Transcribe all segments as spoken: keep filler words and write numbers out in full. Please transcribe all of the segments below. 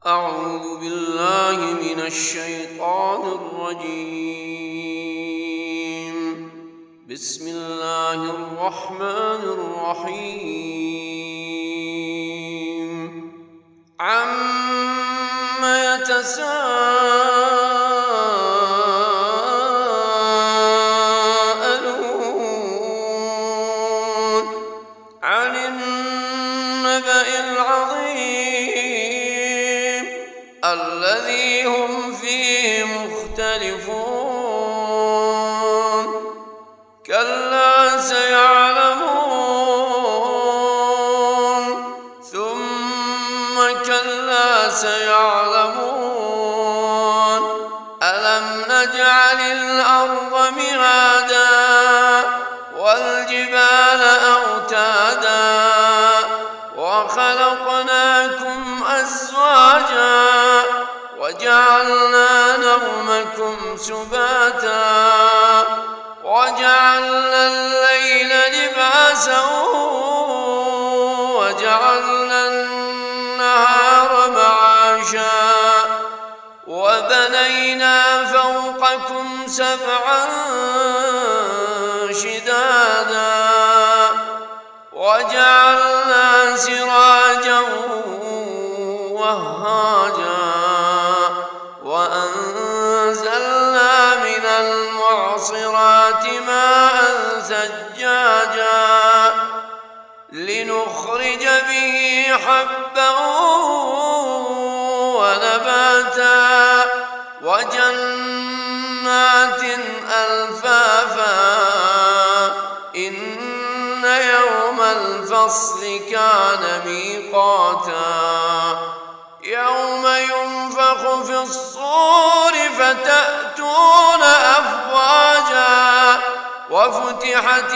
أعوذ بالله من الشيطان الرجيم. بسم الله الرحمن الرحيم. عَمَّ يتساءلون عن النبأ العظيم الذي هم فيه مختلفون كلا سيعلمون ثم كلا سيعلمون ألم نجعل الأرض مهادا والجبال أوتادا وخلقناكم أزواجا وجعلنا نومكم سباتا وجعلنا الليل لباسا وجعلنا النهار معاشا وبنينا فوقكم سبعا شدادا وجعلنا سراجا وهاجا وأنزلنا من المعصرات ماء ثجاجا لنخرج به حبا ونباتا وجنات ألفافا إن يوم الفصل كان ميقاتا يوم ينفخ في الصور فتأتون أفواجا وفتحت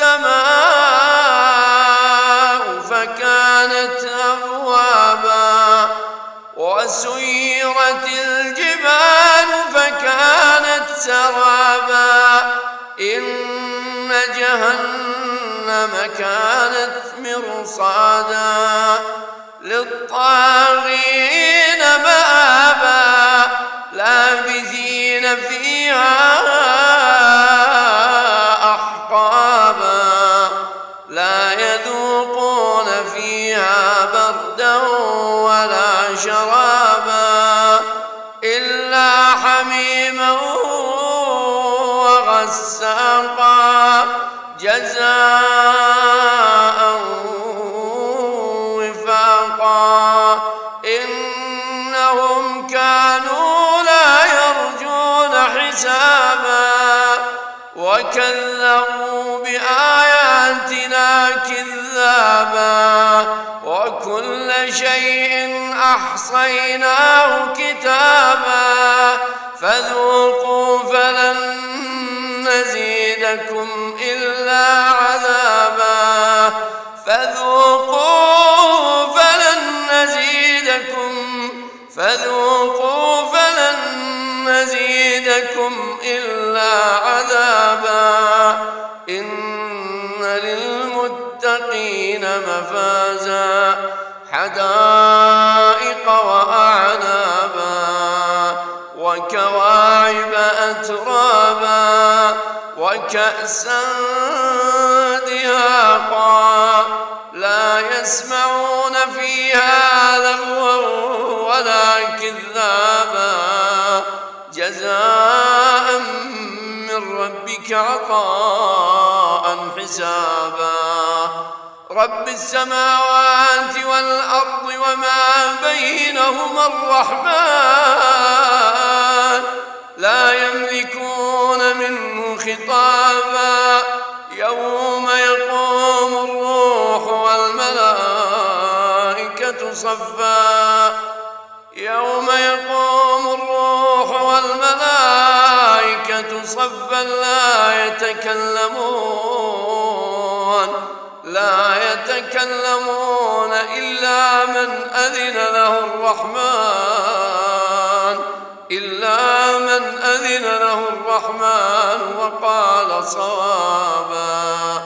السماء فكانت أبوابا وسيرت الجبال فكانت سرابا إن جهنم كانت مرصادا للطاغين مآبا لابثين فيها أحقابا لا يذوقون فيها بردا ولا شرابا إلا حميما وغساقا جزاء وفاقا إنهم كانوا لا يرجون حسابا وكذبوا بآياتنا كذابا وكل شيء أحصيناه كتابا فذوقوا فلن نزيدكم إلا عذابا فذوقوا فلن نزيدكم فذوقوا فلن نزيدكم إلا عذابا إن للمتقين مفازا حدائق وأعنابا وكواعب أترابا وكأسا دهاقا لا يسمعون فيها لغوا ولا كذابا جزاء من ربك عطاء حسابا رب السماوات والأرض وما بينهما الرحمن لا يملكون منه خطابا يوم يقوم الروح والملائكة صفا يوم يقوم الروح والملائكة صفا لا يتكلمون لا يتكلمون إلا من أذن له الرحمن إلا من أذن له الرحمن وقال صوابا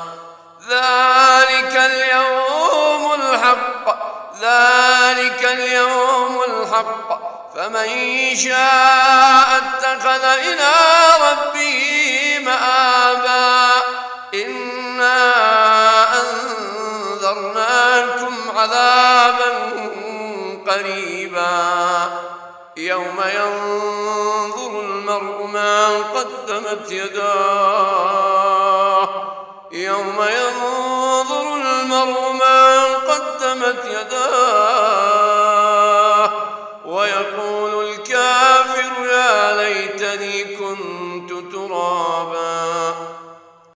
ذلك اليوم الحق ذلك اليوم الحق الحق فمن شاء اتخذ إلى ربه مآبا إنا أنذرناكم عذابا قريبا يوم ينظر المرء ما قدمت يداه يوم ينظر المرء ما قدمت يداه